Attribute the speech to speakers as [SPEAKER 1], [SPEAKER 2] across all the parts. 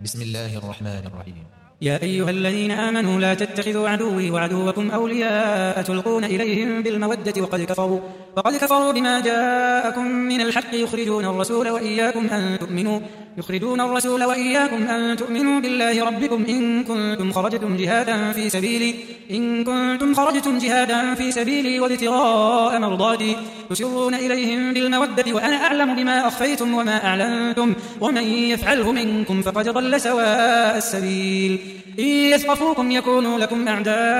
[SPEAKER 1] بسم الله الرحمن الرحيم.
[SPEAKER 2] يا أيها الذين آمنوا لا تتخذوا عدوي وعدوكم أولياء تلقون إليهم بالمودة وقد كفروا بما جاءكم من الحق يخرجون الرسول وإياكم أن تؤمنوا بالله ربكم إن كنتم خرجتم جهادا في سبيلي وابتغاء مرضاتي تسرون إليهم بالمودة وأنا أعلم بما أخفيتم وما أعلنتم ومن يفعله منكم فقد ضل سواء السبيل إن يثقفوكم يكونوا لكم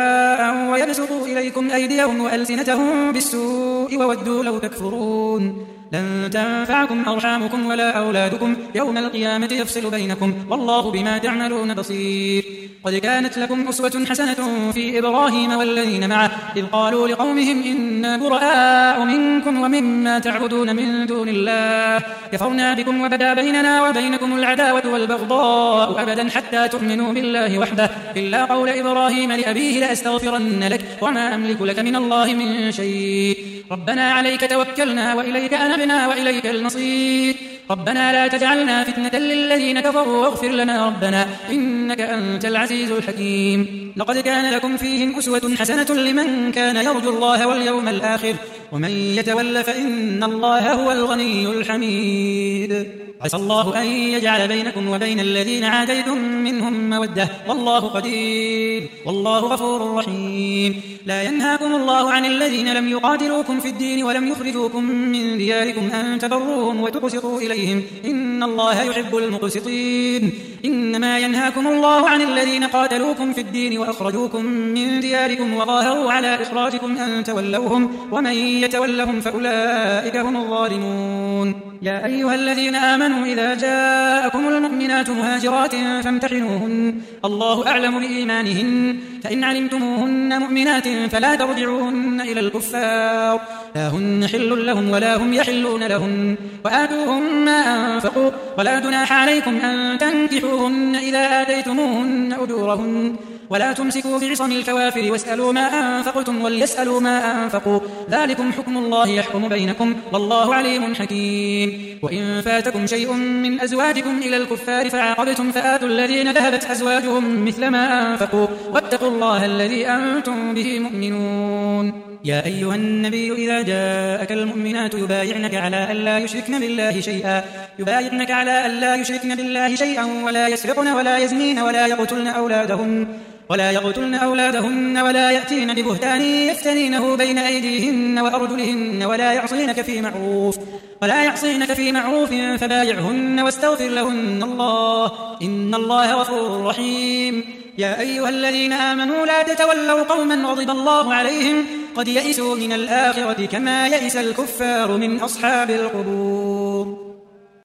[SPEAKER 2] أعداء ويبسطوا إليكم أيديهم وألسنتهم بالسوء وودوا لو تكفرون لن تنفعكم أرحامكم ولا أولادكم يوم القيامة يفصل بينكم والله بما تعملون بصير. قد كانت لكم أسوة حسنة في إبراهيم والذين معه إذ قالوا لقومهم إنا براء منكم ومما تعبدون من دون الله كفرنا بكم وبدا بيننا وبينكم العداوة والبغضاء أبدا حتى تؤمنوا بالله وحده إلا قول إبراهيم لأبيه لأستغفرن لك وما أملك لك من الله من شيء ربنا عليك توكلنا وإليك أنبنا وإليك المصير ربنا لا تجعلنا فتنة للذين كفروا واغفر لنا ربنا إنك أنت العزيز الحكيم. لقد كان لكم فيهم أسوة حسنة لمن كان يرجو الله واليوم الآخر ومن يتول فإن الله هو الغني الحميد. عسى الله أن يجعل بينكم وبين الذين عاديتم منهم مودة والله قدير والله غفور رحيم. لا ينهاكم الله عن الذين لم يقاتلوكم في الدين ولم يخرجوكم من دياركم أن تبروهم وتقسطوا إليهم إن الله يحب المقسطين. إنما ينهاكم الله عن الذين قاتلوكم في الدين وأخرجوكم من دياركم وظاهروا على إخراجكم أن تولوهم ومن يتولهم فأولئك هم الظالمون. يا أيها الذين آمنوا إذا جاءكم المؤمنات مهاجرات فامتحنوهن الله أعلم بإيمانهن فإن علمتموهن مؤمنات فلا ترجعوهن إلى الكفار لا هن حل لهم ولا هم يحلون لهن وآتوهم ما أنفقوا ولا جناح عليكم أن تنكحوهن إذا آتيتموهن أجورهن ولا تمسكوا بعصم الكوافر واسألوا ما أنفقتم وليسألوا ما أنفقوا ذلكم حكم الله يحكم بينكم والله عليم حكيم. وإن فاتكم شيء من أزواجكم إلى الكفار فعاقبتم فآتوا الذين ذهبت أزواجهم مثل ما أنفقوا واتقوا الله الذي أنتم به مؤمنون. يا أيها النبي إذا جاءك المؤمنات يبايعنك على ألا يشركن بالله شيئا ولا يسرقن ولا يزنين ولا يقتلن أولادهن ولا يأتين ببهتان يفترينه بين أيديهن وأرجلهن ولا يعصينك في معروف فبايعهن واستغفر لهن الله إن الله غفور رحيم. يا أيها الذين آمنوا لا تتولوا قوما غضب الله عليهم قد يئسوا من الآخرة كما يئس الكفار من أصحاب القبور.